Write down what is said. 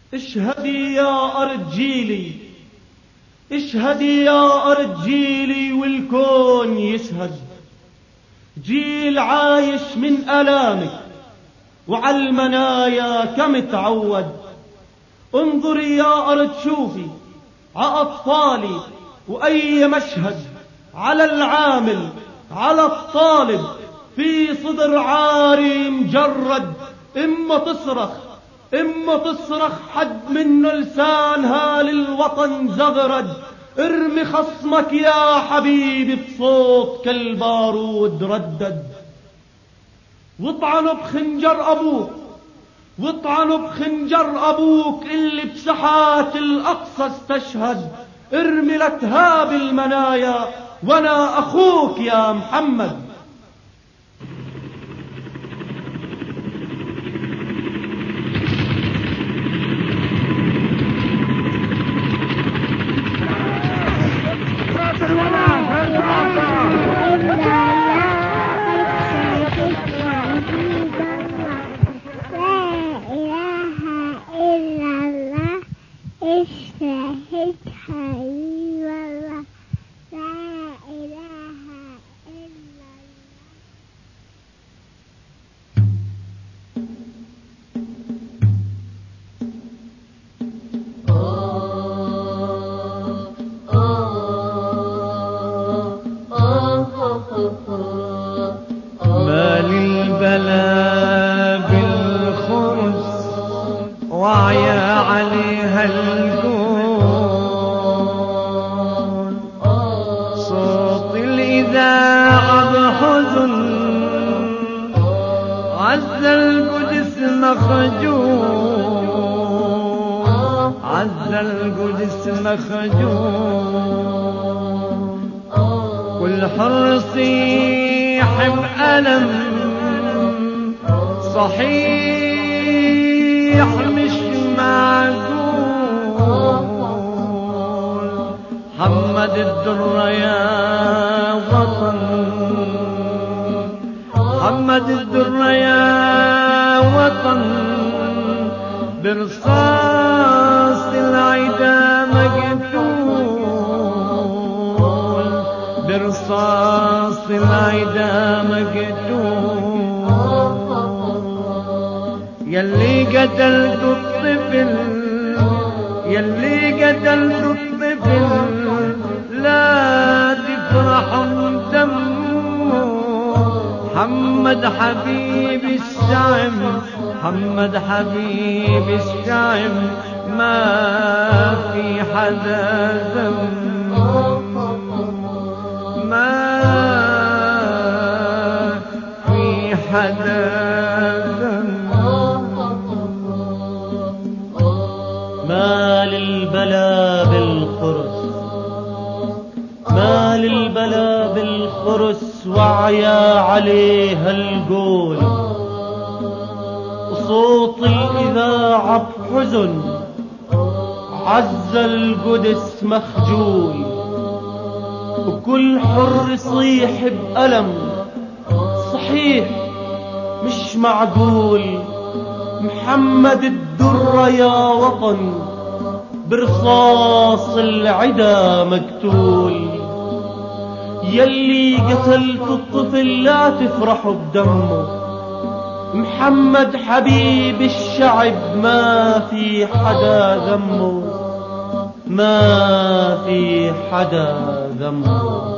اشهدي يا أرض جيلي، اشهدي يا أرض جيلي والكون يشهد. جيل عايش من آلامك وعالمنايا كم تعود. انظري يا أرض شوفي عأطفالي وأي مشهد، على العامل على الطالب في صدر عاري مجرد. إما تصرخ إما تصرخ حد منه لسانها للوطن زغرد. ارمي خصمك يا حبيبي بصوت كالبارود ردد. واطعنوا بخنجر أبوك، واطعنوا بخنجر أبوك اللي بساحات الأقصى استشهد. ارمي لتهاب المنايا وانا أخوك يا محمد. مال البلا بالخرس وعيا عليها الجون. صوت الإذاعة بحزن عز القدس مخجون، عز القدس مخجون. كل حر صيح بألم صحيح مش معقول. محمد الدرة يا وطن، محمد الدرة يا وطن. برصاص العدا مقتول، برصاص العدا مقتول. يلي قتلت الطفل، يلي قتلت الطفل لا تفرحوا دمه. محمد حبيب الشعب، محمد حبيب الشعب. ما في حدا ذنب، ما في حدا ذنب. مال البلا بالخرس، مال البلا بالخرس وعيا عليها القول. وصوت الإذاعة بحزن عز القدس مخجول. وكل حر يصيح بألم صحيح مش معقول. محمد الدرة يا وطن برصاص العدا مقتول. يلي قتلت الطفل لا تفرحوا بدمه. محمد حبيب الشعب ما في حدا ذمه، ما في حدا ذمه.